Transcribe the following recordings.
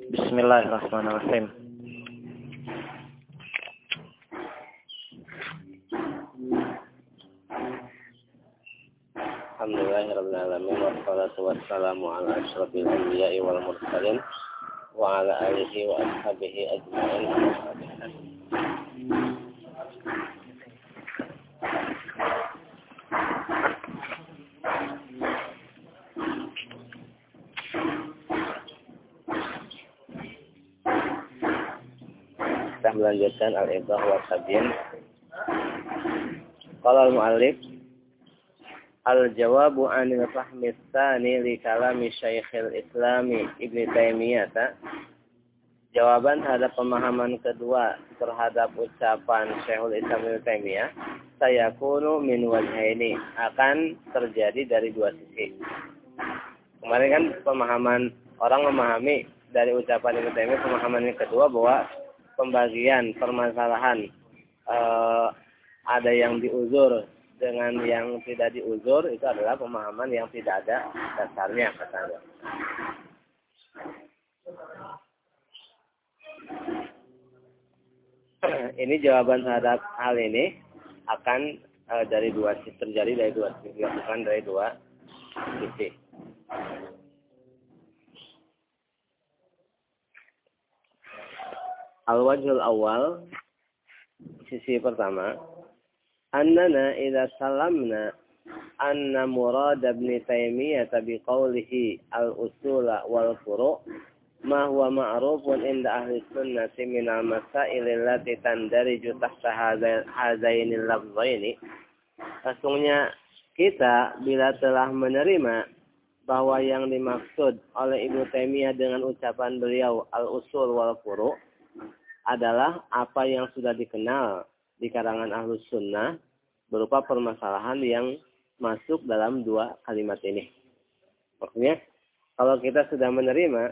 Bismillahirrahmanirrahim. Alhamdulillahirrahmanirrahim. Wassalatu wassalamu ala asyrafil anbiya'i wal mursalin wa ala alihi wa ashabihi ajma'in. Kita melanjutkan al-idah wa tabyin. Qala al-mu'allif al-jawabu 'anil fahmi tsani li kalami Syekhul Islam Ibnu Taimiyah. Jawaban terhadap pemahaman kedua terhadap ucapan Syekhul Islam Ibnu Taimiyah sayakunu min wajhaini, akan terjadi dari dua sisi. Kemarin kan pemahaman orang memahami dari ucapan Ibnu Taimiyah, pemahaman yang kedua bahwa pembagian permasalahan ada yang diuzur dengan yang tidak diuzur itu adalah pemahaman yang tidak ada dasarnya, katanya. Ini jawaban terhadap hal ini akan dari dua sisi, terjadi dari dua sisi, bukan dari dua sisi. Al-wajhul awal, sisi pertama, annana idza salamna anna murad Ibnu Taimiyah bi qawlihi al-usul wal furu' ma huwa ma'rufun inda ahli sunnati min al-masail allati tandariju tahta hazainil lafzaini. Sesungguhnya kita bila telah menerima bahwa yang dimaksud oleh Ibnu Taimiyah dengan ucapan beliau al-usul wal furu' adalah apa yang sudah dikenal di kalangan Ahlus Sunnah berupa permasalahan yang masuk dalam dua kalimat ini. Maksudnya, kalau kita sudah menerima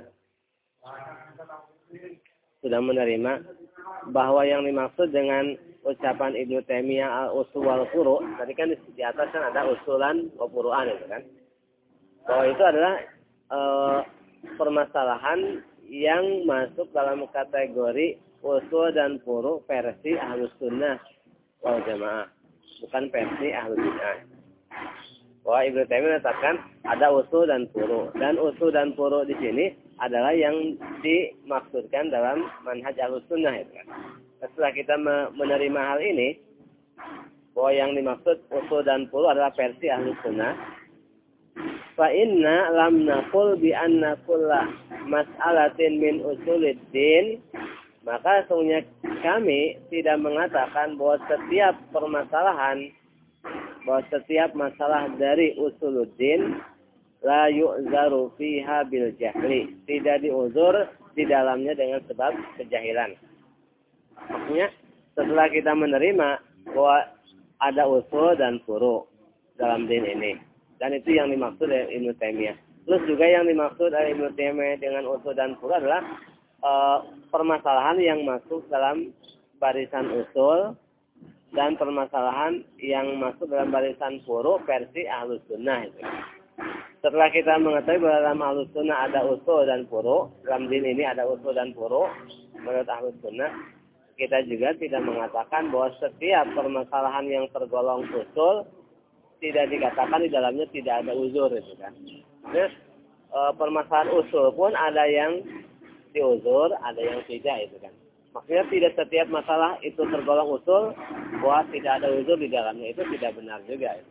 bahwa yang dimaksud dengan ucapan Ibnu Taimiyah al-usul wal furu', tadi kan di atas kan ada usulan wa furu'an itu kan. Bahwa itu adalah permasalahan yang masuk dalam kategori usul dan furu' versi Ahlus Sunnah wal Jamaah, bukan versi Ahlul Bid'ah. Bahwa Ibnu Taimiyah mengatakan ada usul dan furu', dan usul dan furu' di sini adalah yang dimaksudkan dalam manhaj Ahlus Sunnah itu kan. Setelah kita menerima hal ini, bahwa yang dimaksud usul dan furu' adalah versi Ahlus Sunnah, fa inna lam naqul bi anna kulla mas'alatin min usuluddin, maka sesungguhnya kami tidak mengatakan bahwa setiap permasalahan, bahwa setiap masalah dari usuluddin la yu'zaru fiha bil jahli, tidak diuzur di dalamnya dengan sebab kejahilan. Maksudnya setelah kita menerima bahwa ada usul dan furu' dalam din ini, dan itu yang dimaksud oleh Ibnu Taimiyah. Plus juga yang dimaksud oleh Ibnu Taimiyah dengan usul dan furu' adalah permasalahan yang masuk dalam barisan usul dan permasalahan yang masuk dalam barisan furu' versi Ahlus Sunnah itu. Setelah kita mengetahui bahwa dalam Ahlus Sunnah ada usul dan furu', dalam din ini ada usul dan furu' menurut Ahlus Sunnah, kita juga tidak mengatakan bahwa setiap permasalahan yang tergolong usul tidak dikatakan di dalamnya tidak ada uzur itu kan. Nah, permasalahan usul pun ada yang diuzur, ada yang tidak itu kan. Maksudnya tidak setiap masalah itu tergolong usul bahwa tidak ada uzur di dalamnya, itu tidak benar juga itu.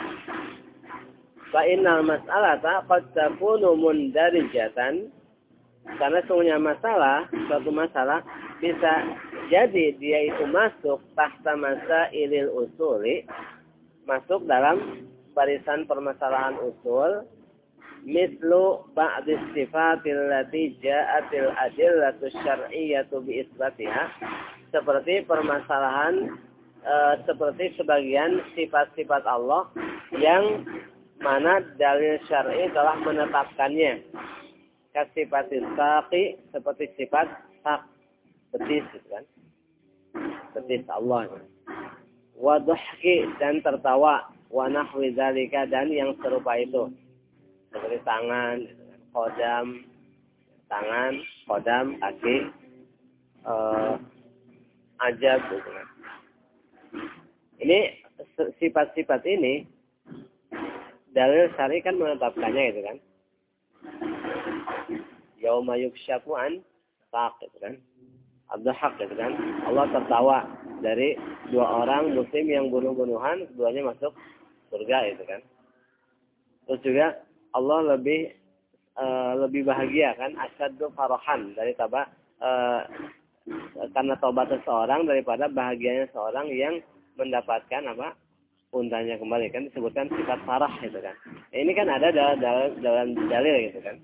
Fa innal mas'alata qad takunu mundarijatan, karena sesungguhnya masalah, suatu masalah bisa jadi dia itu masuk tahta masailil usuli, masuk dalam barisan permasalahan usul, mislu ba'dis sifatil lati ja'atil adillatu syar'iyyatu bi isbatiha, seperti permasalahan seperti sebagian sifat-sifat Allah yang mana dalil syar'i telah menetapkannya. Kasifatis saqi, seperti sifat sak, betis kan, betis Allah. Wa dhahki, dan tertawa, wa nahwi dzalika, dan yang serupa itu, seperti tangan, kodam, tangan, kodam, kaki, ajab gitu kan. Ini sifat-sifat ini dalil syar'i kan menetapkannya gitu kan. Yauma yukshafu an saq gitu kan. Abdul Haq gitu kan. Allah tertawa dari dua orang muslim yang bunuh-bunuhan, keduanya masuk surga gitu kan. Terus juga Allah lebih bahagia kan, asyaddu farahan dari karena taubat seseorang daripada bahagianya seorang yang mendapatkan untanya kembali, kan disebutkan sifat farah gitu kan. Ini kan ada dalam dalil gitu kan.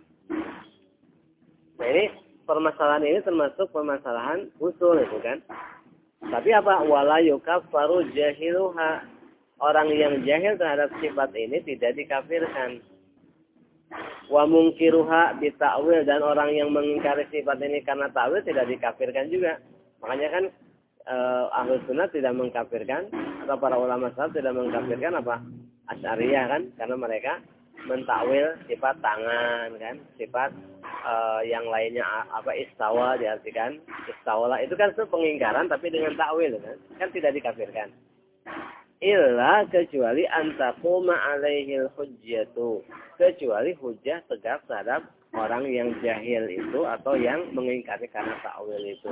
Nah ini permasalahan ini termasuk permasalahan usul itu kan. Tapi apa? Wala yukaffaru jahiluha. Orang yang jahil terhadap sifat ini tidak dikafirkan. Wa mungkiruha bita'wil, dan orang yang mengingkari sifat ini karena ta'wil tidak dikafirkan juga. Makanya kan Ahlus Sunnah tidak mengkafirkan, atau para ulama salaf tidak mengkafirkan Asy'ariyah kan, karena mereka mentakwil sifat tangan kan, sifat yang lainnya istawa diartikan istawala, itu kan itu pengingkaran tapi dengan takwil kan tidak dikafirkan. Illa kecuali antaquma alaihil hujjatu, kecuali hujjah tegak terhadap orang yang jahil itu atau yang mengingkari karena takwil itu.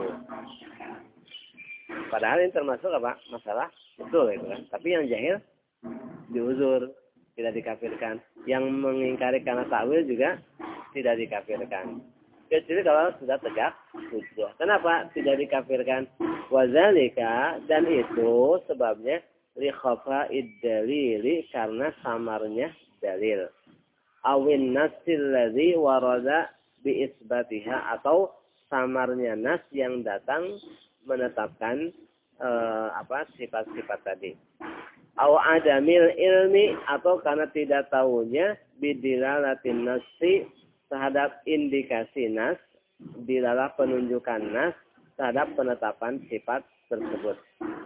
Padahal ini termasuk masalah betul itu kan. Tapi yang jahil diuzur, tidak dikafirkan. Yang mengingkari karena takwil juga tidak dikafirkan. Kecuali kalau sudah tegak hujjah. Kenapa tidak dikafirkan? Wazalika, dan itu sebabnya li khafa'id dalili, karena samarnya dalil. Awin nasil ladzi warada bi isbatiha, atau samarnya nas yang datang menetapkan sifat-sifat tadi. Aw adamil ilmi, atau karena tidak tahunya bidilalatin nasi, terhadap indikasi nas, dilalah penunjukan nas terhadap penetapan sifat tersebut.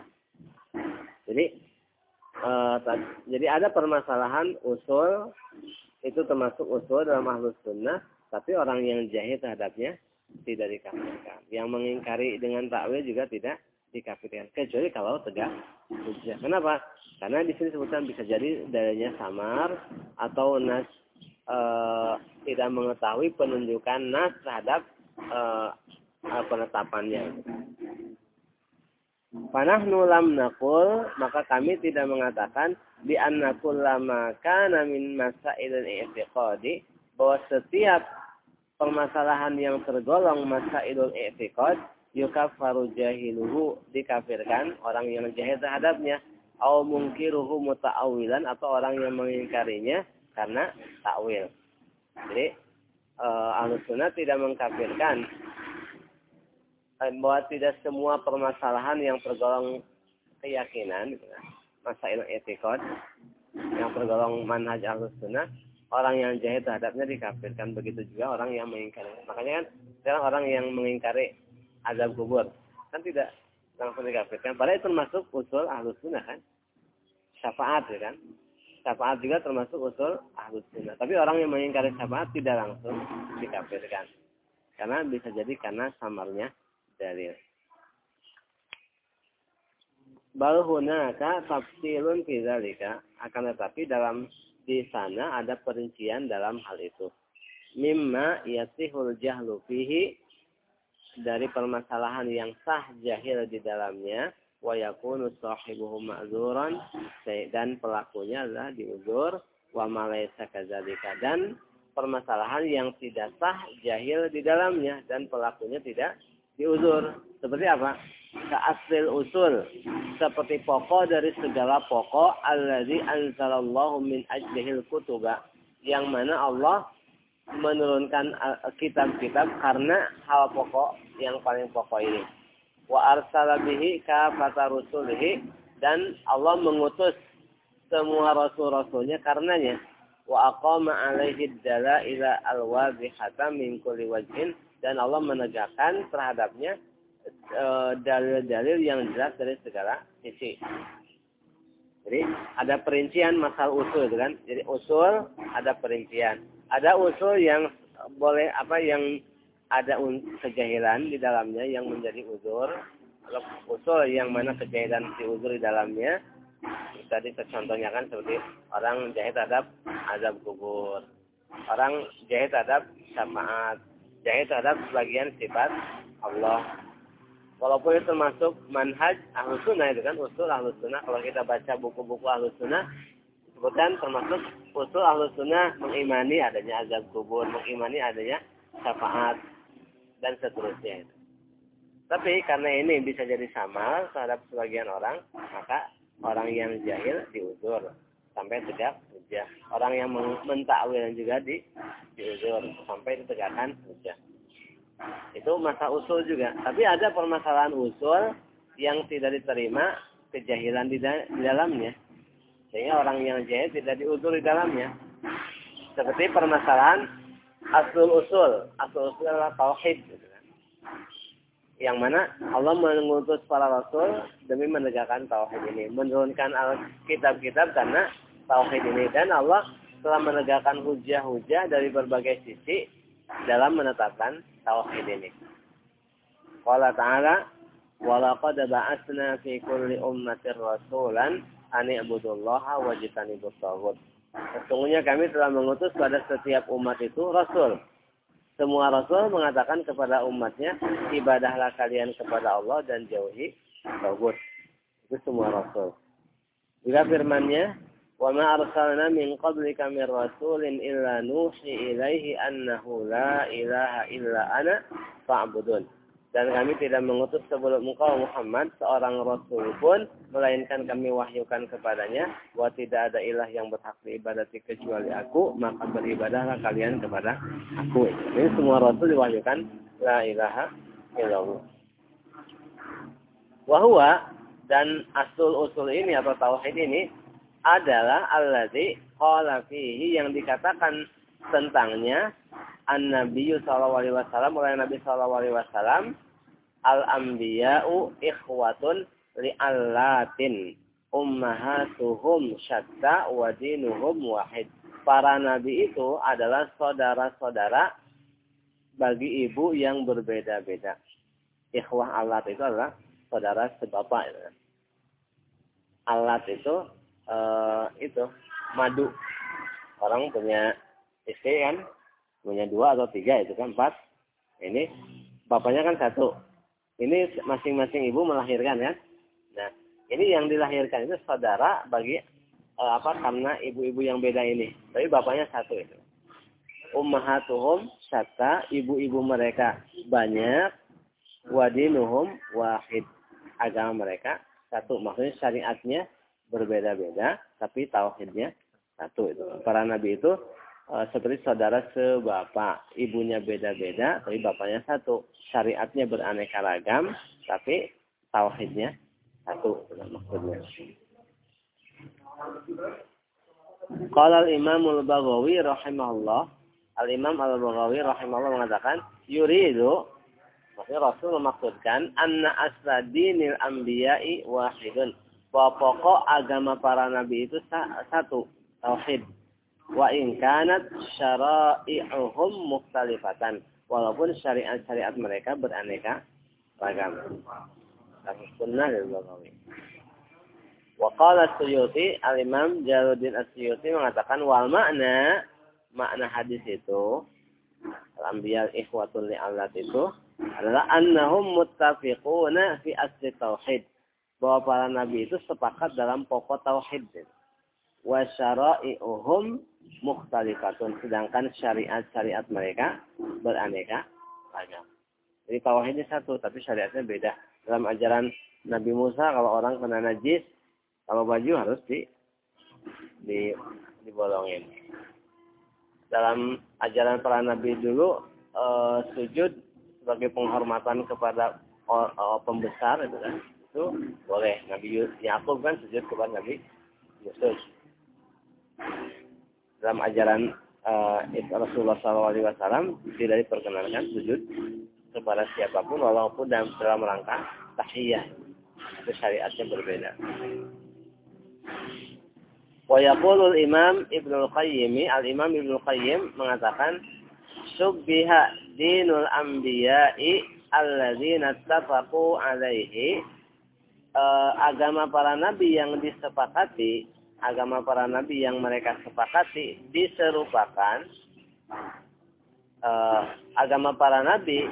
Jadi ada permasalahan usul, itu termasuk usul dalam Ahlus Sunnah, tapi orang yang jahil terhadapnya tidak dikafirkan. Yang mengingkari dengan takwil juga tidak dikafirkan, kecuali kalau tegak hujjah. Kenapa? Karena di sini sebutkan bisa jadi dalilnya samar, atau nas tidak mengetahui penunjukan nas terhadap penetapannya. Fanahnu lam naqul, maka kami tidak mengatakan bi anna kullama kana min masailil i'tiqadi, bahwa setiap permasalahan yang tergolong masailul i'tiqad yukaffaru jahiluhu, dikafirkan orang yang jahil terhadapnya, au mungkiruhu muta'awilan, atau orang yang mengingkarinya karena takwil. Jadi Ahlus Sunnah tidak mengkafirkan bahwa tidak semua permasalahan yang tergolong keyakinan, masail i'tiqad yang tergolong manhaj Ahlus Sunnah, orang yang jahil terhadapnya dikafirkan. Begitu juga orang yang mengingkari. Makanya kan sekarang orang yang mengingkari azab kubur kan tidak langsung dikafirkan. Padahal itu termasuk usul Ahlus Sunnah kan. Syafaat ya kan. Syafaat juga termasuk usul Ahlus Sunnah. Tapi orang yang mengingkari syafaat tidak langsung dikafirkan. Karena bisa jadi karena samarnya dalil. Bal hunaka tafsilun fi dzalika, akan tetapi di sana ada perincian dalam hal itu. Mimma yasihul jahlu fihi, dari permasalahan yang sah jahil di dalamnya, wa yakunu sahibuhu ma'zuran, dan pelakunya adalah diuzur, wa ma laysa kadzalika, dan permasalahan yang tidak sah jahil di dalamnya dan pelakunya tidak diuzur. Seperti apa? Ka'aslil usul, seperti pokok dari segala pokok, alladzi anzalallahu min ajlihil kutuba, yang mana Allah menurunkan kitab-kitab karena hal pokok yang paling pokok ini. Wa arsala bihi kafata rusulihi, dan Allah mengutus semua rasul-rasulnya karenanya. Wa aqama alaihi dalaila alwadhihata min kulli wajhin, dan Allah menegakkan terhadapnya dalil-dalil yang jelas dari segala sisi. Jadi ada perincian masalah usul itu kan. Jadi usul ada perincian. Ada usul yang boleh apa yang ada kejahilan di dalamnya yang menjadi uzur. Kalau usul yang mana kejahilan di uzur di dalamnya, tadi contohnya kan seperti orang jahil terhadap azab kubur, orang jahil terhadap syafaat, jahil terhadap sebagian sifat Allah. Walaupun itu termasuk manhaj ahlus sunnah, itu kan usul ahlus sunnah. Kalau kita baca buku-buku ahlus sunnah, sebutkan termasuk usul ahlus sunnah mengimani adanya azab kubur, mengimani adanya syafaat, dan seterusnya. Tapi karena ini bisa jadi sama terhadap sebagian orang, maka orang yang jahil diuzur sampai tegak hujjah. Orang yang mentakwil juga diuzur sampai ditegakkan hujjah. Itu masa usul juga. Tapi ada permasalahan usul yang tidak diterima kejahilan di dalamnya. Sehingga orang yang jahil tidak diuzur di dalamnya. Seperti permasalahan aslul usul. Aslul usul adalah tauhid. Yang mana Allah mengutus para rasul demi menegakkan tauhid ini, menurunkan kitab-kitab karena tauhid ini, dan Allah telah menegakkan hujah-hujah dari berbagai sisi dalam menetapkan tauhid ini. Qala ta'ala wa laqad ba'atsna fi kulli ummatin rasulan an i'budullaha wajtanibut taghut. Sesungguhnya kami telah mengutus pada setiap umat itu rasul. Semua rasul mengatakan kepada umatnya, ibadahlah kalian kepada Allah dan jauhi taghut. Itu semua rasul. Juga firman-Nya, wa ma arsalna min qablika min rasulin illa nuhi ilaihi annahu la ilaha illa ana fa'budun. Dan kami tidak mengutus sebelum engkau Muhammad seorang rasul pun, melainkan kami wahyukan kepadanya, bahwa tidak ada ilah yang berhak diibadati kecuali aku, maka beribadahlah kalian kepada aku. Ini semua rasul diwahyukan la ilaha illallah. Wahwa, dan asul-usul ini atau tauhid ini adalah alladzi qala fihi, yang dikatakan tentangnya An-Nabiyyu sallallahu alaihi wasallam, oleh Nabi sallallahu alaihi wasallam, al-anbiya'u ikhwatun li'allatin ummahatuhum syatta wa dinuhum wahid. Para nabi itu adalah saudara-saudara bagi ibu yang berbeda-beda. Ikhwah allat itu adalah saudara sebapak. Allat itu madu. Orang punya istri kan, punya 2 atau 3, itu kan 4. Ini bapaknya kan 1. Ini masing-masing ibu melahirkan kan. Nah, ini yang dilahirkan itu saudara bagi karena ibu-ibu yang beda ini. Tapi bapaknya 1 itu. Ummahatuhum syatta, ibu-ibu mereka banyak, wadinuhum wahid, agama mereka 1. Maksudnya syariatnya berbeda-beda, tapi tauhidnya 1 itu. Para nabi itu seperti saudara sebapak, ibunya beda-beda, tapi bapaknya 1. Syariatnya beraneka ragam, tapi tauhidnya 1. Maksudnya. Qala al-Imam al-Baghawi rahimahullah, Al-Imam al-Baghawi rahimahullah mengatakan, yuridu, maksudnya Rasul memaksudkan, anna asla dinil anbiya'i wahidun, bahwa pokok agama para nabi itu 1, tauhid. Wa in kanat syara'i'uhum mukhtalifatan, walaupun syariat-syariat mereka beraneka ragam. Sunnah al-Baghawi. Wa qala As-Suyuti, al-Imam Jalaluddin As-Suyuti mengatakan, wal makna hadis itu, al-anbiya ikhwatul li'allat itu adalah annahum muttafiquna fi asli tauhid, bahwa para nabi itu sepakat dalam pokok tauhid. Wa syara'i'uhum mukhtalifatun, sedangkan syariat-syariat mereka beraneka ragam. Jadi tauhidnya 1, tapi syariatnya beda. Dalam ajaran Nabi Musa, kalau orang kena najis, kalau baju harus dibolongin. Dalam ajaran para nabi dulu, sujud sebagai penghormatan kepada pembesar itu kan, itu boleh. Nabi Yakub kan sujud kepada Nabi Yusuf. Dalam ajaran Rasulullah SAW tidak diperkenankan sujud kepada siapapun, walaupun dalam rangka tahiyah. Itu syariatnya berbeda. Wa yaqulul Imam Ibnul Qayyim, al-Imam Ibnul Qayyim mengatakan, syubbiha dinul anbiya'i alladzina ittafaqu alaihi, agama para nabi yang disepakati, agama para nabi yang mereka sepakati diserupakan agama para nabi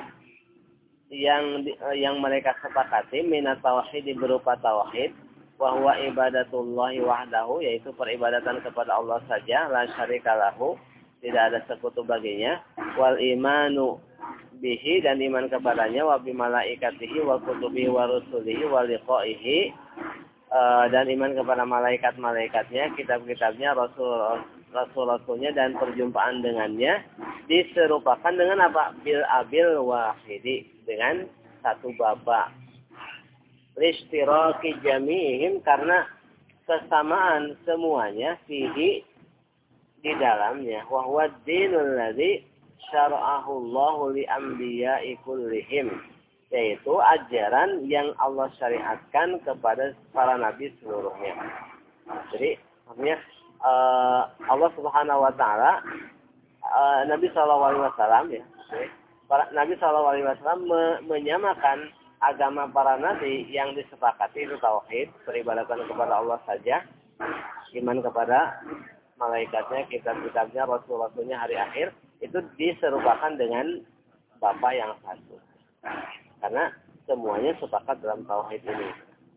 yang mereka sepakati minat tauhid berupa tauhid, wa huwa ibadatullahi wahdahu, yaitu peribadatan kepada Allah saja, la syarikalahu, tidak ada sekutu baginya, wal imanu bihi, dan iman kepadanya, wa bi malaikatihi wa kutubihi wa rusulihi wa liqaihi, dan iman kepada malaikat-malaikatnya, kitab-kitabnya, rasul-rasulnya, dan perjumpaan dengannya, diserupakan dengan apa? Bil abil wahidi, dengan satu bapa. Listiraki jami'ihim, karena kesamaan semuanya, fihi, di dalamnya, wa huwa dinul ladzi syara'ahu Allahu li anbiya'i kullihim, yaitu ajaran yang Allah syariatkan kepada para nabi seluruhnya. Jadi maksudnya Allah Subhanahu wa taala, Nabi sallallahu alaihi wasallam ya. Nabi sallallahu alaihi wasallam menyamakan agama para nabi yang disepakati itu tauhid, peribadatan kepada Allah saja, iman kepada malaikatnya, kitab-kitabnya, rasul-rasulnya, hari akhir, itu diserupakan dengan Bapa yang satu. Karena semuanya sepakat dalam tauhid ini.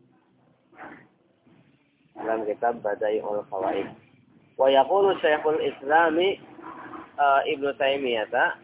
Dalam kitab Bada'iul Fawaid. Wa yaqulu Syekhul Islami Ibnu Taimiyah,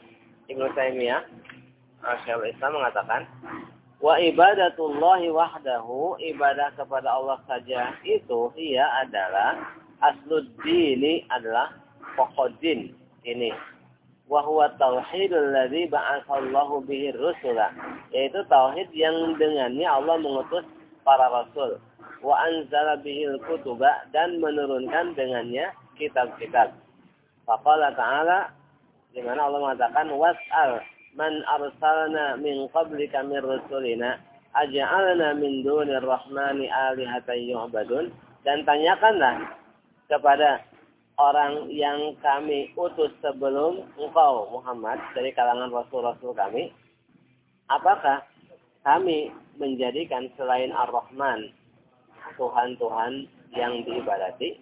Syekhul Islam mengatakan, wa ibadatullahi wahdahu, ibadah kepada Allah saja itu, ia adalah asluddini, adalah pokok din ini. Wa huwa tauhidul ladzi ba'atsallahu bihi rusula, yaitu tauhid yang dengannya Allah mengutus para rasul. Wa anzala bihil kutuba, dan menurunkan dengannya kitab-kitab. Faqala ta'ala, di mana Allah mengatakan, was'al man arsalna min qablika min rusulina aj'alna min dunir rahmani alihatan yu'badun, dan tanyakanlah kepada orang yang kami utus sebelum engkau Muhammad dari kalangan rasul-rasul kami, apakah kami menjadikan selain Ar-Rahman Tuhan-Tuhan yang diibadati?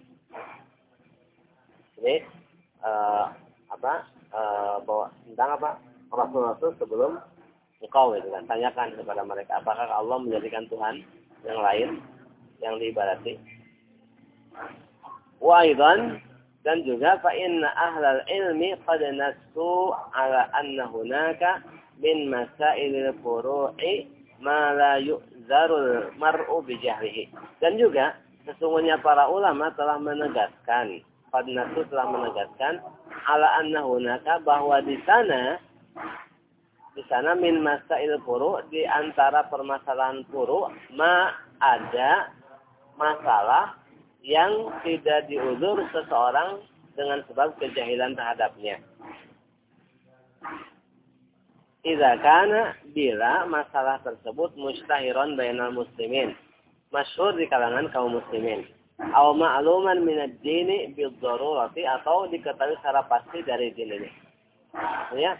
Ini bahwa tentang apa? Rasul-rasul sebelum engkau, itu kan, tanyakan kepada mereka, apakah Allah menjadikan Tuhan yang lain yang diibadati? Wa aidan, dan juga fa inna ahlal ilmi qad nassu ala anna hunaka min masailil furu'i ma la yu'zarul mar'u bi jahlihi. Dan juga sesungguhnya para ulama telah menegaskan, qad nassu telah menegaskan ala anna hunaka, bahwa di sana min masail furu', di antara permasalahan furu', ma ada masalah yang tidak diuzur seseorang dengan sebab kejahilan terhadapnya. Idza kana, bila masalah tersebut mustahiron bainal muslimin, masyhur di kalangan kaum muslimin, aw ma'luman min ad-dini bid-darurati, atau diketahui secara pasti dari din ini. Ya.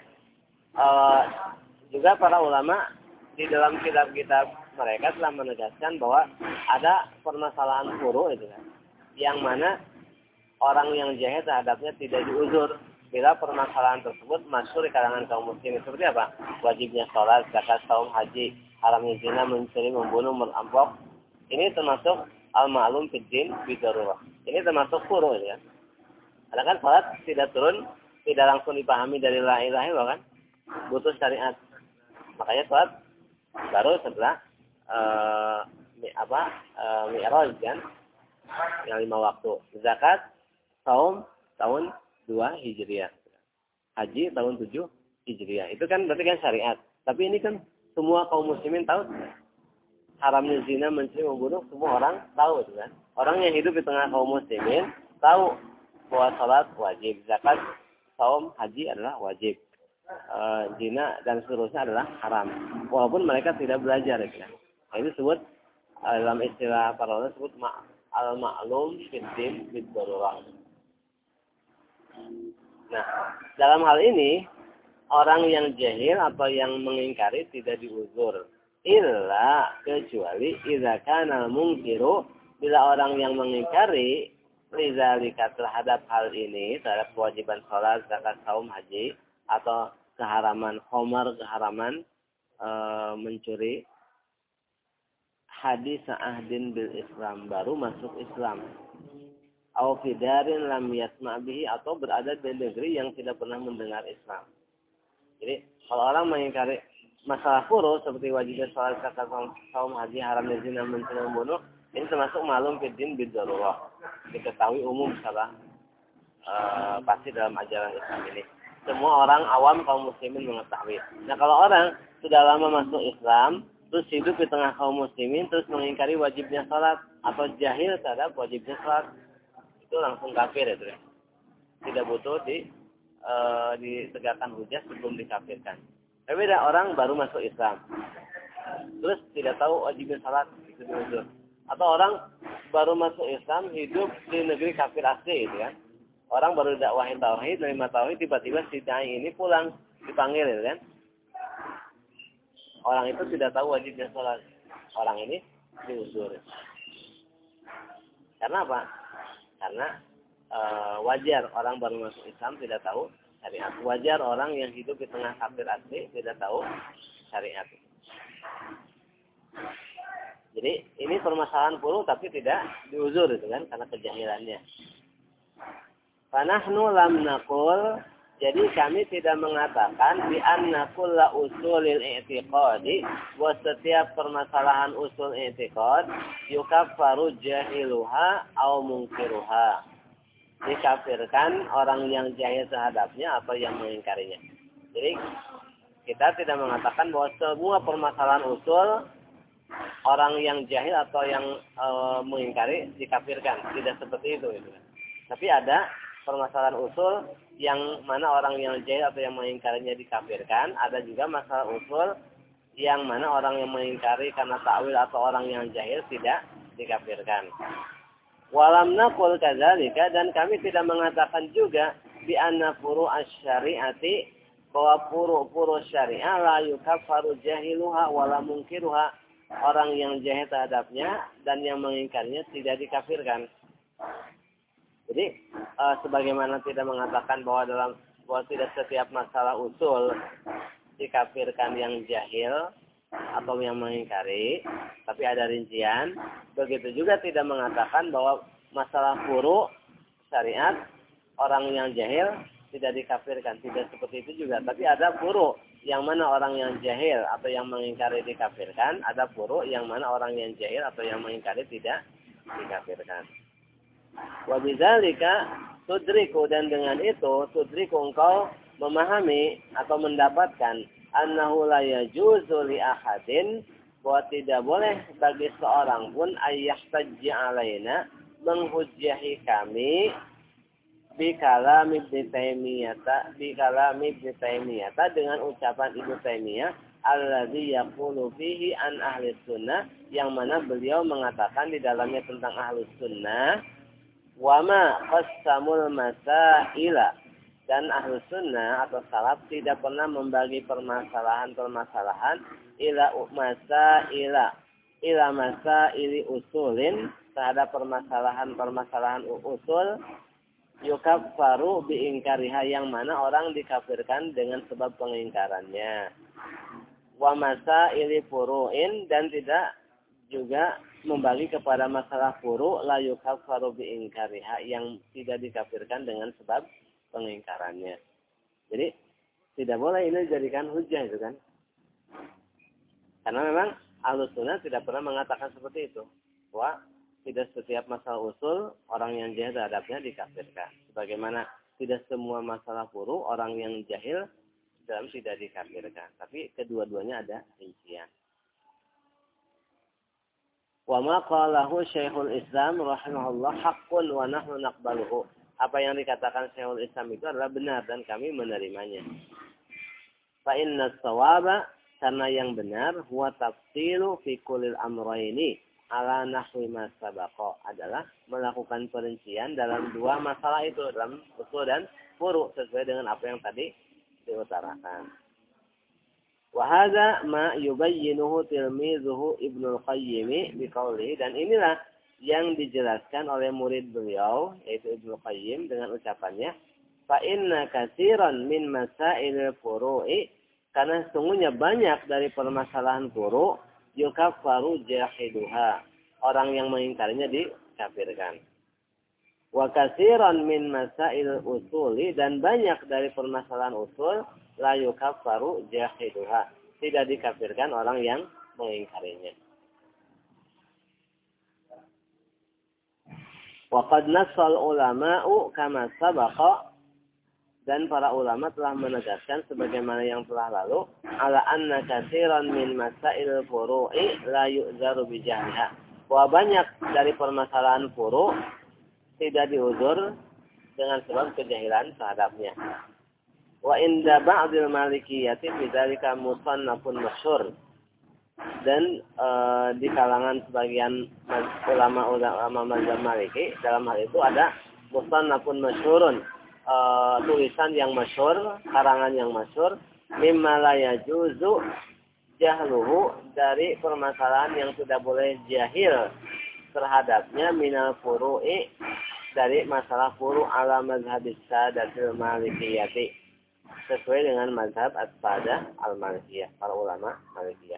Juga para ulama di dalam kitab-kitab mereka telah menegaskan bahwa ada permasalahan furu' itu kan, yang mana orang yang jahil terhadapnya tidak diuzur bila permasalahan tersebut masyhur di kalangan kaum muslimin. Seperti apa? Wajibnya sholat, zakat, saum, haji, haramnya zina, mencuri, membunuh, merampok. Ini termasuk al-ma'lum fid din bidarurah. Ini termasuk furu' ya. Karena kan sholat tidak turun, tidak langsung dipahami dari la ilaha illallah kan? Butuh syariat. Makanya sholat baru setelah mi'raj kan, yang 5 waktu. Zakat, saum tahun 2 Hijriah. Haji tahun 7 Hijriah. Itu kan berarti kan syariat. Tapi ini kan semua kaum muslimin tahu. Haramnya zina, mencuri, membunuh, semua orang tahu kan. Orang yang hidup di tengah kaum muslimin tahu bahwa salat wajib, zakat, saum, haji adalah wajib. Zina dan seterusnya adalah haram. Walaupun mereka tidak belajar ya. Nah, ini disebut dalam istilah para ulama disebut al-ma'lum fid din bid-darurah. Nah, dalam hal ini orang yang jahil atau yang mengingkari tidak diuzur. Illa kecuali idza kana mungkiru, bila orang yang mengingkari lidzalika terhadap hal ini, terhadap kewajiban salat, zakat, saum, haji, atau keharaman khamar, keharaman mencuri, hadis ahdin bil Islam, baru masuk Islam. Au fidarin lam yasma' bihi, atau berada di negeri yang tidak pernah mendengar Islam. Jadi kalau orang mengingkari masalah furu seperti wajibnya salat, zakat, saum, haji, haramnya zina, mencuri, membunuh, ini termasuk malum fiddin bidarurah, diketahui umum secara pasti dalam ajaran Islam ini. Semua orang awam kaum muslimin mengetahui. Nah kalau orang sudah lama masuk Islam, terus hidup di tengah kaum muslimin, terus mengingkari wajibnya salat atau jahil terhadap wajibnya salat, itu langsung kafir itu ya. Tidak butuh ditegakkan hujah sebelum dikafirkan. Tapi ada orang baru masuk Islam, terus tidak tahu wajibnya salat, itu diuzur. Atau orang baru masuk Islam, hidup di negeri kafir asli itu kan. Orang baru dakwahin tauhid, menerima tauhid, tiba-tiba si dai ini pulang, dipanggil itu kan. Orang itu tidak tahu wajibnya salat. Orang ini diuzur. Karena apa? Karena wajar orang baru masuk Islam tidak tahu syariat. Wajar orang yang hidup di tengah kafir asli tidak tahu syariat. Jadi ini permasalahan puluh tapi tidak diuzur itu kan karena kejahilannya. Fanahnu lam naqul, jadi kami tidak mengatakan bi anna kulla usulil i'tiqadi, bahwa setiap permasalahan usul i'tiqad yukaffaru jahiluha au mungkiruha, dikafirkan orang yang jahil terhadapnya atau yang mengingkarinya. Jadi kita tidak mengatakan bahwa semua permasalahan usul orang yang jahil atau yang mengingkari dikafirkan, tidak seperti itu gitu. Tapi ada permasalahan usul yang mana orang yang jahil atau yang mengingkarinya dikafirkan, ada juga masalah usul yang mana orang yang mengingkari karena ta'wil atau orang yang jahil tidak dikafirkan. Walam naqul kadzalika, dan kami tidak mengatakan juga bi anna furu' asy-syari'ati, bahwa furu' syariah la yukaffaru jahiluha wala munkiruha, orang yang jahil terhadapnya dan yang mengingkarinya tidak dikafirkan. Jadi sebagaimana tidak mengatakan bahwa tidak setiap masalah usul dikafirkan yang jahil atau yang mengingkari, tapi ada rincian. Begitu juga tidak mengatakan bahwa masalah furu' syariat orang yang jahil tidak dikafirkan, tidak seperti itu juga. Tapi ada furu' yang mana orang yang jahil atau yang mengingkari dikafirkan, ada furu' yang mana orang yang jahil atau yang mengingkari tidak dikafirkan. Wa bidzalika tudriku, dan dengan itu tudriku engkau memahami atau mendapatkan annahu la yajuzu li ahadin, bahwa tidak boleh bagi seorang pun ayyahtajji alaina, menghujjahi kami bi kalam Ibnu Taimiyah dengan ucapan Ibnu Taimiyah alladzi yaqulu fihi an ahli sunnah, yang mana beliau mengatakan di dalamnya tentang ahli sunnah, wa ma qassamul masaila, dan ahlu sunnah atau salaf tidak pernah membagi permasalahan-permasalahan ila masaili usulin, terhadap permasalahan-permasalahan usul yukaffaru biingkariha, yang mana orang dikafirkan dengan sebab pengingkarannya, wa masaili furu'in, dan tidak juga membagi kepada masalah furu' la yukaffaru biingkariha, yang tidak dikafirkan dengan sebab pengingkarannya. Jadi tidak boleh ini dijadikan hujah itu kan. Karena memang Ahlus Sunnah tidak pernah mengatakan seperti itu. Bahwa tidak setiap masalah usul orang yang jahil terhadapnya dikafirkan. Sebagaimana tidak semua masalah furu' orang yang jahil dalam tidak dikafirkan. Tapi kedua-duanya ada rincian. Wa ma qalahu Syekhul Islam rahimahullah haqqun wa nahnu naqbaluhu. Apa yang dikatakan Syekhul Islam itu adalah benar dan kami menerimanya. Fa inna shawaba, karena yang benar, huwa tafsilu fi kullil amrayni ala nahwi ma sabaqa, adalah melakukan perincian dalam dua masalah itu, dalam usul dan furu', sesuai dengan apa yang tadi diutarakan. Wa hadza ma yubayyinuhu tilmizuhu Ibnu Qayyim biqaulihi, dan inilah yang dijelaskan oleh murid beliau yaitu Ibnu Qayyim dengan ucapannya, fa inna katsiran min masailil furu'i, karena sesungguhnya banyak dari permasalahan furu' yukaffaru jahiduha, orang yang mengingkarinya dikafirkan. Wa katsiran min masail usuli, dan banyak dari permasalahan usul la yukaffaru jahiduha, tidak dikafirkan orang yang mengingkarinya. Wa qad nassal ulama'u kama sabaqa, dan para ulama telah menegaskan sebagaimana yang telah lalu, ala anna katsiran min masail furu'i la yu'zaru bi jahliha, bahwa banyak dari permasalahan furu' tidak diuzur dengan sebab kejahilan terhadapnya. Wa inda ba'dil malikiyati bidzalika musannafun masyhur, dan di kalangan sebagian ulama mazhab Maliki dalam hal itu ada musannafun masyhurun, tulisan yang masyhur, karangan yang masyhur, mimma la yajuzu jahluhu, dari permasalahan yang tidak boleh jahil terhadapnya, minal furu'i, dari masalah furu' ala mazhabis sadatil malikiyati, sesuai dengan mazhab as-sadah al-malikiyah, para ulama malikiyah.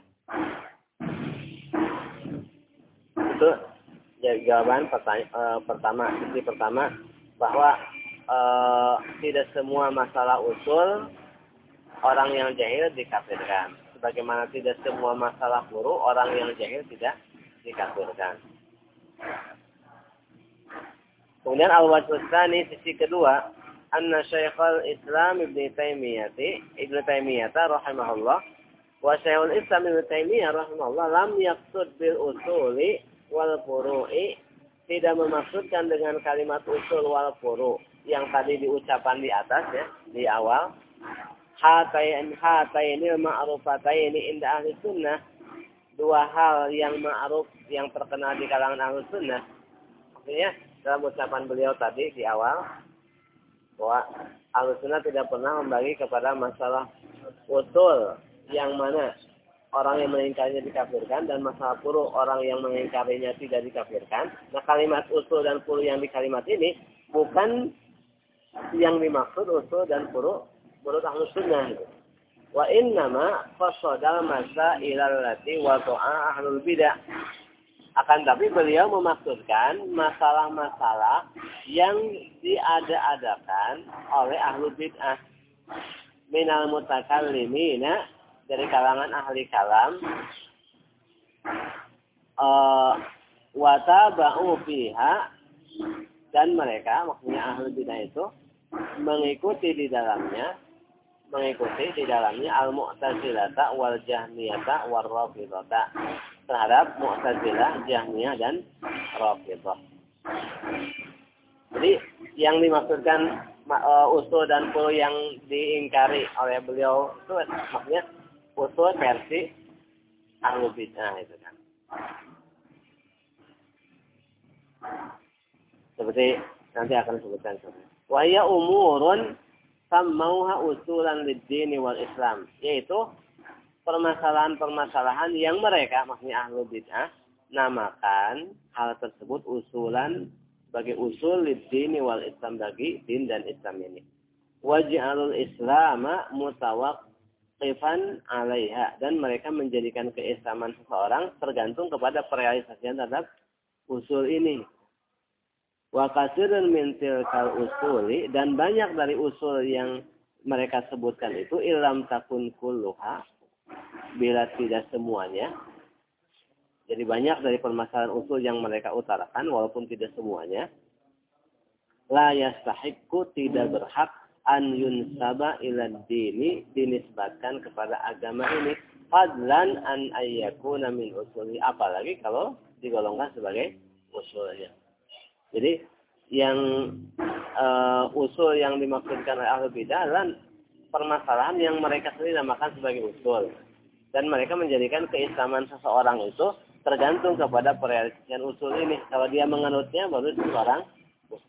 Itu jawaban pertama. Sisi pertama, bahwa tidak semua masalah usul orang yang jahil dikafirkan, sebagaimana tidak semua masalah furu' orang yang jahil tidak dikafirkan. Kemudian al-wajh tsani, sisi kedua, anna Syekhul Islam Ibnu Taimiyah rahimahullah wa Syekhul Islam Ibnu Taimiyah rahimahullah lam yaqsud bil usuli wal furu'i, tidak memaksudkan dengan kalimat usul wal furu' yang tadi diucapkan di atas ya, di awal, hataini ma'rufataini inda ahli sunnah, dua hal yang ma'ruf yang terkenal di kalangan ahli sunnah. Maksudnya dalam ucapan beliau tadi di awal, bahwa Ahlussunnah tidak pernah membagi kepada masalah usul yang mana orang yang mengingkarinya dikafirkan, dan masalah furu' orang yang mengingkarinya tidak dikafirkan. Nah, kalimat usul dan furu' yang di kalimat ini bukan yang dimaksud usul dan furu' menurut Ahlussunnah. Wa innama qasadal masail allati wada'a ahlul bidah. Akan tapi beliau memaksudkan masalah-masalah yang diada-adakan oleh ahlu bid'ah, minal mutakallimina, dari kalangan ahli kalam, wa taba'u fiha, dan mereka, maksudnya ahlu bid'ah itu mengikuti di dalamnya al-mu'tazilata wal jahmiyata wal rafidhata, terhadap Mu'tazilah, Jahmiyah, dan Rafidhah. Jadi yang dimaksudkan usul dan furu' yang diingkari oleh beliau itu maksudnya usul versi ahlu bid'ah itu kan. Seperti nanti akan disebutkan. Wa hiya umurun sammauha usulan lid-din wal Islam, yaitu permasalahan-permasalahan yang mereka, maksudnya ahlu bid'ah, namakan hal tersebut usulan, sebagai usul lid-dini wal Islam, bagi din dan Islam ini. Waj'alul islama mutawaqqifan 'alaiha, dan mereka menjadikan keislaman seseorang tergantung kepada perealisasian terhadap usul ini. Wa katsirun min tilkal usuli, dan banyak dari usul yang mereka sebutkan itu, ilam takun kulluha, bila tidak semuanya. Jadi banyak dari permasalahan usul yang mereka utarakan, walaupun tidak semuanya. La yastahiqqu, tidak berhak, an yunsaba ila dini, dinisbatkan kepada agama ini, fadlan an ayyakuna min usuli, apalagi kalau digolongkan sebagai usulnya. Jadi yang usul yang dimaksudkan oleh ahlu bidah adalah permasalahan yang mereka sendiri namakan sebagai usul. Dan mereka menjadikan keislaman seseorang itu tergantung kepada perealisasian usul ini. Kalau dia menganutnya, baru seseorang muslim.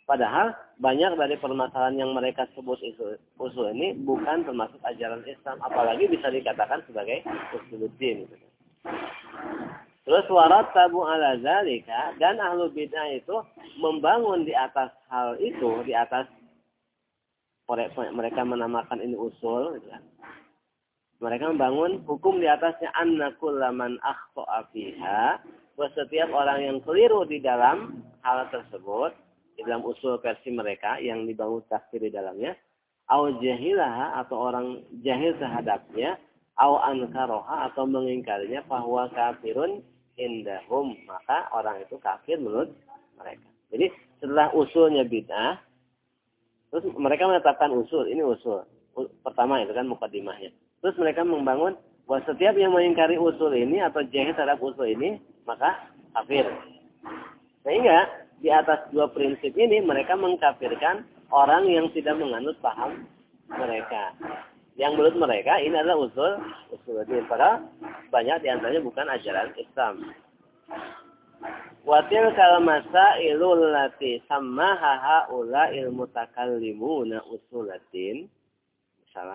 Padahal banyak dari permasalahan yang mereka sebut usul ini bukan termasuk ajaran Islam, apalagi bisa dikatakan sebagai usuluddin. Gitu. Terus warat tabu ala zalika, dan ahlu bid'ah itu membangun di atas hal itu, di atas mereka menamakan ini usul, gitu kan. Mereka membangun hukum di atasnya anna kullaman akhta'a fiha, bahwa setiap orang yang keliru di dalam hal tersebut, di dalam usul versi mereka yang dibangun tafsir di dalamnya, au jahilaha, atau orang jahil terhadapnya, au ankaroha, atau mengingkarinya, bahwa kafirun indahum, maka orang itu kafir menurut mereka. Jadi setelah usulnya bid'ah, terus mereka menetapkan usul, ini usul. Pertama itu kan mukadimahnya. Terus mereka membangun bahwa setiap yang mengingkari usul ini atau jahil terhadap usul ini, maka kafir. Sehingga di atas dua prinsip ini mereka mengkafirkan orang yang tidak menganut paham mereka. Yang menurut mereka ini adalah usuluddin. Padahal banyak di antaranya bukan ajaran Islam. Watil kalmasailul lati sammaha haula ilmutakallimuna usuluddin. Salah.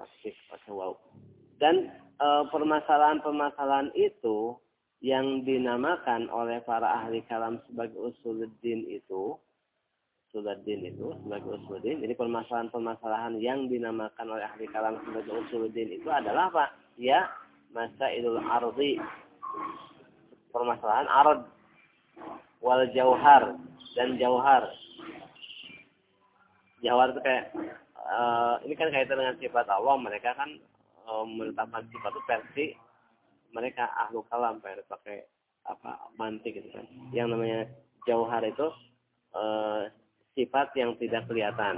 Dan permasalahan-permasalahan itu yang dinamakan oleh para ahli kalam sebagai usuluddin itu, sebagai usuluddin. Jadi permasalahan-permasalahan yang dinamakan oleh ahli kalam sebagai usuluddin itu adalah apa? Ya, masailul ardi, permasalahan arad, wal jauhar, dan jauhar. Jauhar itu kayak ini kan kaitan dengan sifat Allah. Mereka kan menetapkan sifat itu versi mereka ahlu kalam, pakai apa mantik gitu kan. Yang namanya jauhar itu sifat yang tidak kelihatan.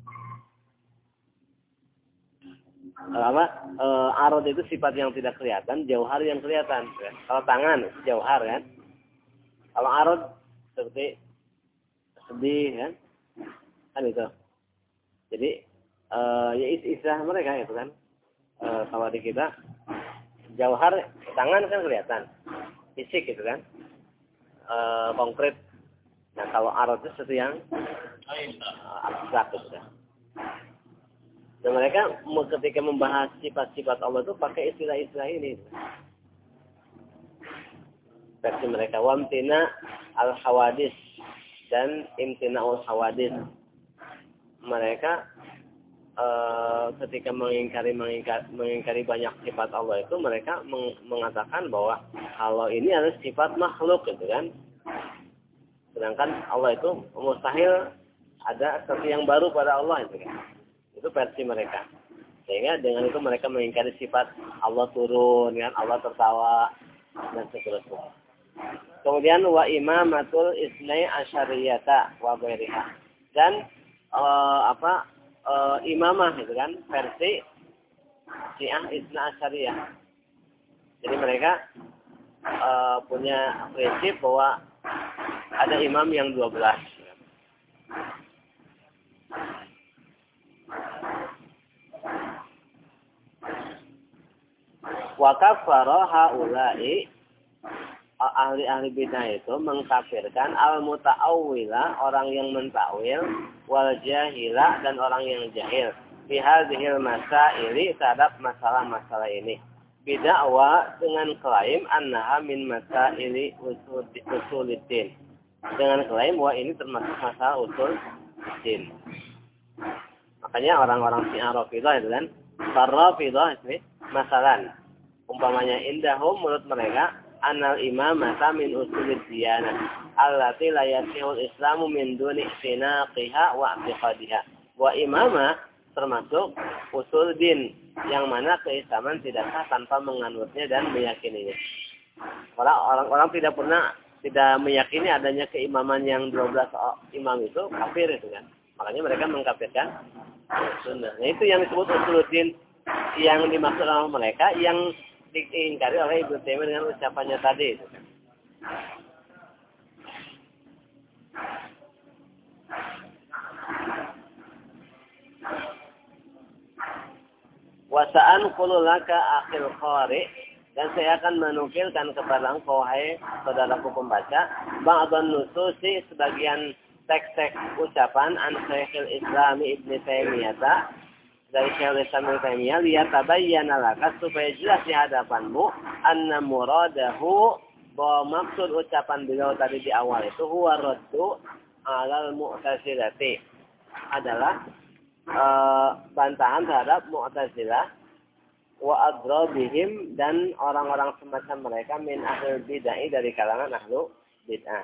Arad itu sifat yang tidak kelihatan, jauhar yang kelihatan. Ya. Kalau tangan jauhar kan. Kalau arad seperti sedih kan. Kan itu. Jadi ya istilah mereka itu kan. Kalau di kita jauhar tangan kan kelihatan, fisik gitu kan, konkret. Nah kalau arad itu sesuatu yang abstrak gitu kan. Dan mereka ketika membahas sifat-sifat Allah itu pakai istilah-istilah ini. Versi mereka wamtina al-hawadis dan imtina'ul hawadis. Mereka ketika mengingkari banyak sifat Allah itu, mereka mengatakan bahwa kalau ini adalah sifat makhluk gitu kan. Sedangkan Allah itu mustahil ada sesuatu yang baru pada Allah itu kan. Itu versi mereka. Sehingga dengan itu mereka mengingkari sifat Allah turun kan, Allah tertawa dan seterusnya. Kemudian wa imamatul isnai asyariyata wa ghairiha. Dan imamah gitu kan, versi Syiah Isna Asyariyah. Jadi mereka punya prinsip bahwa ada imam yang 12. Wa kafara haula'i, ahli-ahli bidah itu mengkafirkan al-muta'awwila, orang yang mentakwil, wal jahila, dan orang yang jahil, fi hadhil masaili, terhadap masalah-masalah ini, bid'ah dengan klaim annaha min masaili usuluddin, dengan klaim bahwa ini termasuk masalah usuluddin. Makanya orang-orang Syiah Rafidhah itu kan, Rafidhah itu masalan, umpamanya indahum, menurut mereka, anal imamata min usulid diyanah allati la yasihul islamu min duni istinaqiha wa i'tiqadiha. Wa imamah termasuk usul din yang mana keislaman tidak sah tanpa menganutnya dan meyakininya. Orang-orang tidak meyakini adanya keimaman yang 12 imam itu kafir itu kan. Makanya mereka mengkafirkan sunnah. Nah itu yang disebut usuluddin yang dimaksud oleh mereka, yang diingkari oleh Ibnu Taimiyah dengan ucapannya tadi. Wasa'an qululaka akhil qari, dan saya akan menukilkan kepada engkau, hai saudaraku pembaca, ba'dhan nususi, sebagian teks-teks ucapan an Syekhul Islam Ibnu Taimiyah dari Syekhul Islam Ibnu Taimiyah liyatabayyana laka supaya jelas di hadapanmu anna muradahu bahwa maksud ucapan beliau tadi di awal itu huwa raddu alal mu'tazilati adalah bantahan terhadap Mu'tazilah wa adrabihim dan orang-orang semacam mereka min ahlul bid'ah dari kalangan ahlu bid'ah.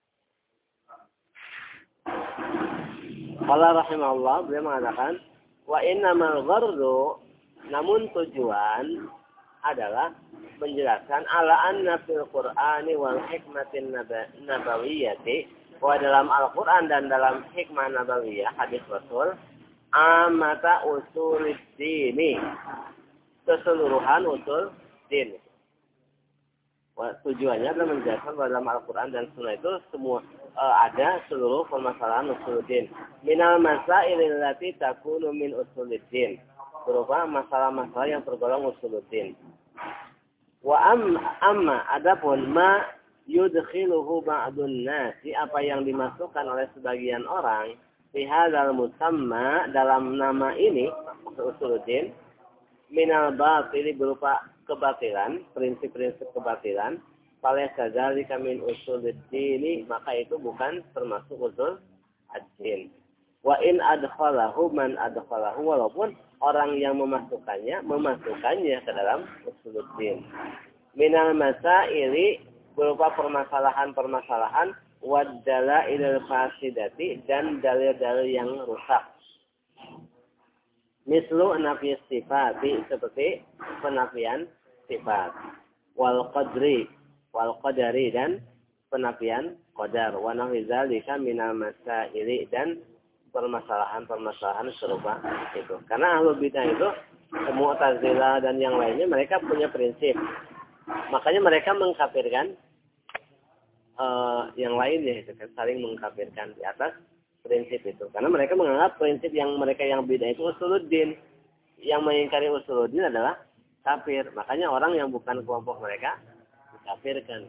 Allah rahimahullah beliau mengatakan wa innamal ghardu namun tujuan adalah menjelaskan ala anna fil Qur'ani wal hikmatin nabawiyyati bahwa dalam Al-Qur'an dan dalam hikmah nabawiyah hadis Rasul amata usuluddin keseluruhan usul din. Tujuannya adalah menjelaskan bahwa dalam Al-Quran dan Sunnah itu semua ada seluruh permasalahan usuluddin. Minal masailil lati takunu min usuluddin. Berupa masalah-masalah yang tergolong usuluddin. Wa amma adapun ma yudkhiluhu ba'dun nasi apa yang dimasukkan oleh sebagian orang fi hadzal musamma dalam nama ini usuluddin minal batili berupa kebatilan, prinsip-prinsip kebatilan, falaysa dzalika min usuluddin, maka itu bukan termasuk usul ad-din. Wa in adkhalahu man adkhalahu, walaupun orang yang memasukkannya ke dalam usuluddin. Minal masaili berupa permasalahan-permasalahan wad dalailil fasidati dan dalil-dalil yang rusak. Mislu nafi sifati seperti penafian sifat wal qadari dan penafian qadar wa nahwi dzalika minal masaili dan permasalahan-permasalahan serupa itu. Karena ahlul bidah itu Mu'tazilah dan yang lainnya mereka punya prinsip. Makanya mereka mengkafirkan yang lainnya itu kan saling mengkafirkan di atas prinsip itu. Karena mereka menganggap prinsip yang mereka yang beda itu usuluddin. Yang mengingkari usuluddin adalah kafir. Makanya orang yang bukan kelompok mereka dikafirkan.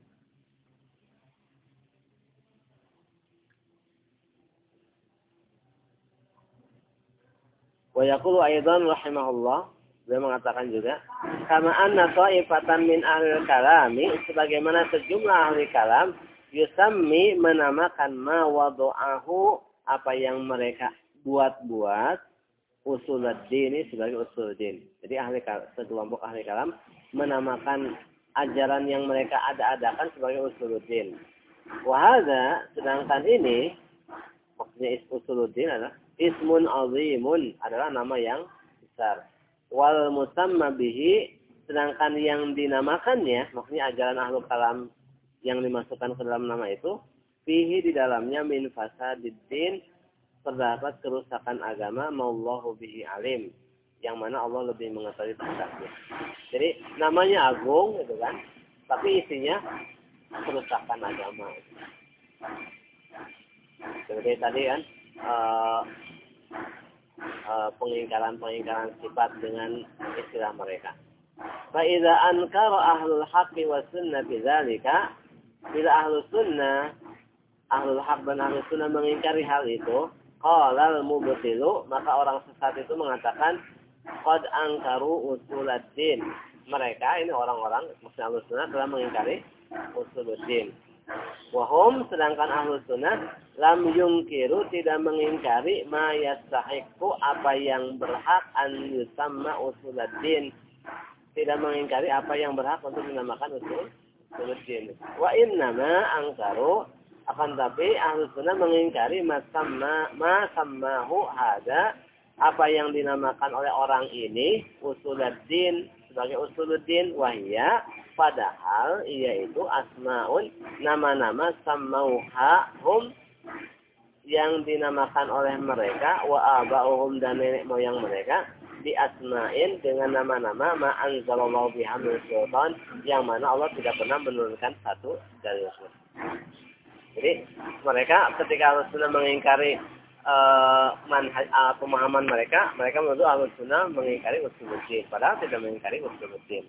Wa yaqulu aidan rahimahullah, beliau mengatakan juga, kama anna ta'ifatan min ahlil kalami, sebagaimana sejumlah ahli kalam yusammi menamakan ma wadu'ahu apa yang mereka buat-buat usuluddin sebagai usuluddin. Jadi sekelompok ahli kalam menamakan ajaran yang mereka ada-adakan sebagai usuluddin. Wa hadza, sedangkan ini maksudnya usuluddin adalah ismun azimun, adalah nama yang besar. Wal musamma bihi, sedangkan yang dinamakannya maksudnya ajaran ahlu kalam yang dimasukkan ke dalam nama itu, fihi di dalamnya min fasadiddin, terdapat kerusakan agama, maullahu bihi alim, yang mana Allah lebih mengetahui tentangnya. Jadi namanya agung gitu kan, tapi isinya kerusakan agama. Seperti tadi kan pengingkaran sifat dengan istilah mereka. Fa idza ankara ahlul haqqi was sunnah bidzalika, bila ahlus sunnah, ahlul haq dan ahlus sunnah mengingkari hal itu, qalal mubtilu, maka orang sesat itu mengatakan qad angkaru usuluddin. Mereka ini orang-orang maksudnya ahlus sunnah telah mengingkari usuluddin. Wahum, sedangkan ahlus sunnah lam yungkiru, tidak mengingkari ma yastahiqu, apa yang berhak an yusamma usuluddin, tidak mengingkari apa yang berhak untuk dinamakan usuluddin. Wa innama angkaru, akan tapi ahlus sunnah mengingkari ma sammahu hada, apa yang dinamakan oleh orang ini usuluddin sebagai usuluddin, wahya, padahal ia itu asmaun, nama-nama sammauha hum, yang dinamakan oleh mereka, wa aba'uhum dan nenek moyang mereka, di asma'in dengan nama-nama ma anzalallahu biha min sultan, yang mana Allah tidak pernah menurunkan satu dalil pun. Jadi mereka ketika Ahlus Sunnah mengingkari pemahaman mereka menuduh Ahlus Sunnah mengingkari usuluddin, padahal tidak mengingkari usuluddin.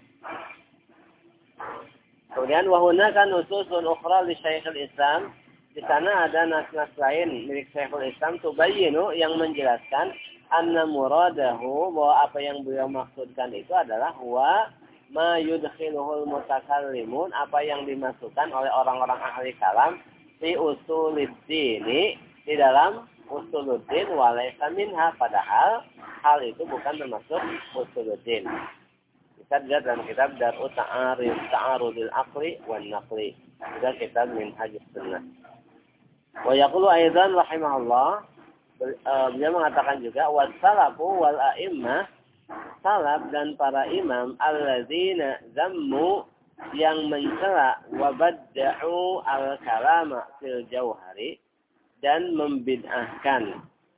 Kemudian wahuna kan nususun ukhra li Syekhul Islam, di sana ada nas-nas lain milik Syekhul Islam tubayyinu yang menjelaskan anna muradahu bahwa apa yang beliau maksudkan itu adalah huwa ma yudkhiluhul mutakallimun, apa yang dimasukkan oleh orang-orang ahli kalam fi usuluddin, di dalam usuluddin walaysa minha, padahal hal itu bukan termasuk usuluddin. Kita lihat dalam kitab Dar'u Ta'arudil Aqli wan Naqli, juga kitab Minhajus Sunnah. Wa yaqulu aidan rahimahullah, beliau mengatakan juga wassalafu wal a'immah, salaf dan para imam alladzina zammu, yang mencela wa badda'u al-kalama fil jauhari, dan membid'ahkan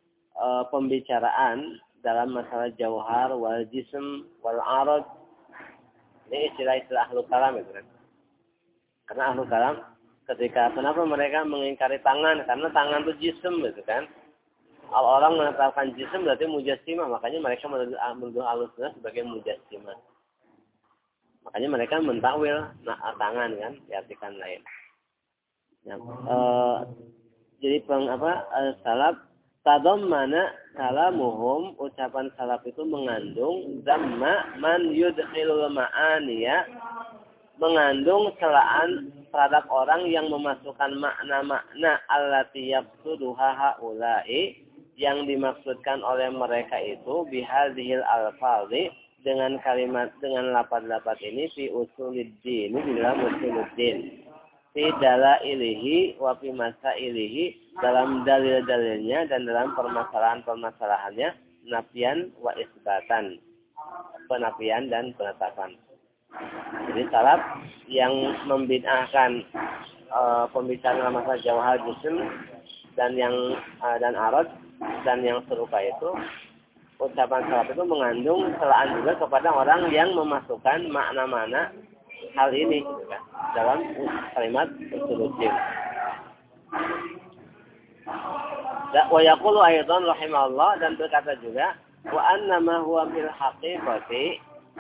pembicaraan dalam masalah jauhar wal jism wal arad. Ini istilah-istilah ahlu kalam itu kan. Karena ahlu kalam kenapa mereka mengingkari tangan? Karena tangan itu jism gitu kan. Kalau orang menetapkan jism berarti mujassimah, makanya mereka menuduh ahlu sunnah sebagai mujassimah. Makanya mereka mentakwil tangan kan, diartikan lain. Ya, jadi salaf tadammana kalamuhum, ucapan salaf itu mengandung zamma man yudkhilul ma'aniya, mengandung celaan terhadap orang yang memasukkan makna-makna allati yaqsuduha haula'i, yang dimaksudkan oleh mereka itu bihadzihil alfazi, dengan kalimat, dengan lafaz-lafaz ini fi usuluddin, di dalam usuluddin, fi dalailihi wa fi masailihi, dalam dalil-dalilnya dan dalam permasalahan-permasalahannya, nafian wa isbatan, penafian dan penetapan. Jadi salaf yang membid'ahkan pembicaraan dalam masalah jauhar jism dan arad dan yang serupa itu, ucapan salaf itu mengandung celaan juga kepada orang yang memasukkan makna-makna hal ini gitu kan, dalam kalimat usuluddin. Wa yaqulu aidan rahimahullah, dan berkata juga wa anna ma huwa fil haqiqati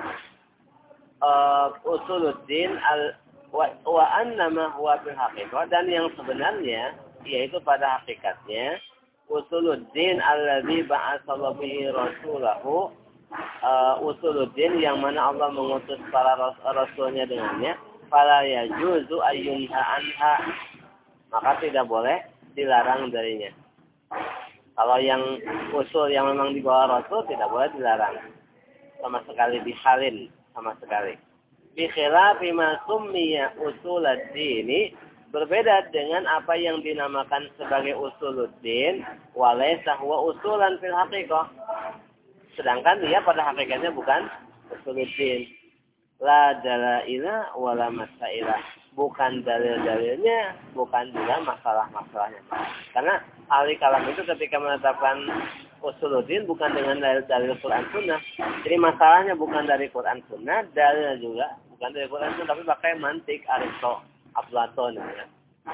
usuluddin wa anna ma huwa fil haqiqah, dan yang sebenarnya yaitu pada hakikatnya usuluddin alladzi ba'atsallahu bihi rasulahu, usuluddin yang mana Allah mengutus para rasulnya dengannya, fala yajuzu ayyunha anha, maka tidak boleh dilarang darinya. Kalau yang usul yang memang dibawa rasul tidak boleh dilarang sama sekali, dihalin sama sekali. Bi khilafi ma summiya usuluddin, berbeda dengan apa yang dinamakan sebagai usuluddin, walaysa huwa usulan fil haqiqah, sedangkan dia pada hakikatnya bukan usuluddin. La dalaila wala masailah, bukan dalil-dalilnya, bukan juga masalah-masalahnya. Karena ahli kalam itu ketika menetapkan usuluddin bukan dengan dalil Quran Sunnah. Jadi masalahnya bukan dari Quran Sunnah, dalilnya juga bukan dari Quran Sunnah, tapi pakai mantik Aristo, Aflatun ya.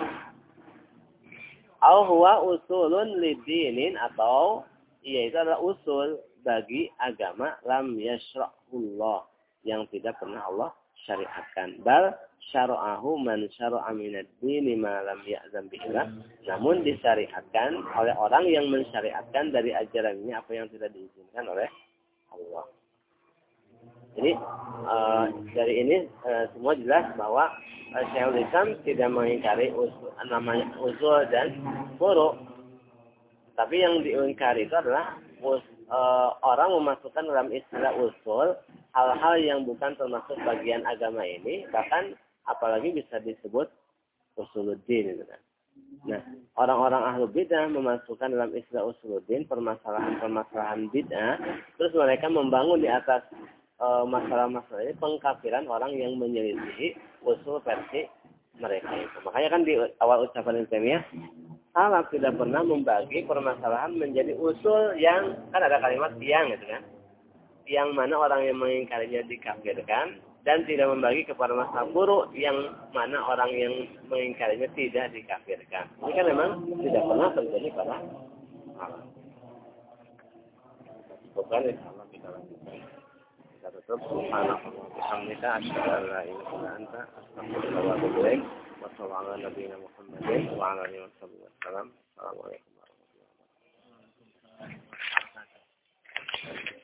Au huwa usulun lidinin, atau yaitu adalah usul bagi agama lam yashra'ullah, yang tidak pernah Allah syariatkan. Bal syara'ahu man syara'a minad dini ma lam ya'zam bihi, namun disyariatkan oleh orang yang mensyariatkan dari ajaran ini apa yang tidak diizinkan oleh Allah. Jadi dari ini semua jelas bahwa Syekhul Islam tidak mengingkari namanya usul dan furu'. Tapi yang diingkari itu adalah orang memasukkan dalam istilah usul hal-hal yang bukan termasuk bagian agama ini, bahkan apalagi bisa disebut usuluddin gitu kan. Nah, orang-orang ahlu bid'ah memasukkan dalam istilah usuluddin permasalahan-permasalahan bid'ah, terus mereka membangun di atas masalah-masalah ini pengkafiran orang yang menyelisihi usul versi mereka itu. Makanya kan di awal ucapan Taimiyah, salaf tidak pernah membagi permasalahan menjadi usul yang, kan ada kalimat yang gitu kan, yang mana orang yang mengingkarinya dikafirkan, dan tidak membagi kepada masalah buruk yang mana orang yang mengingkarinya tidak dikafirkan. Ini kan memang tidak pernah terjadi pada salaf. Bukan insyaallah kita lanjutkan. Kita tutup. Subhanallah wa bihamdika asyhadu an la ilaha illa anta astaghfiruka wa atubu ilaik. wa sallallahu ala nabiyina Muhammadin wa ala alihi wasallam. Assalamualaikum warahmatullahi wabarakatuh.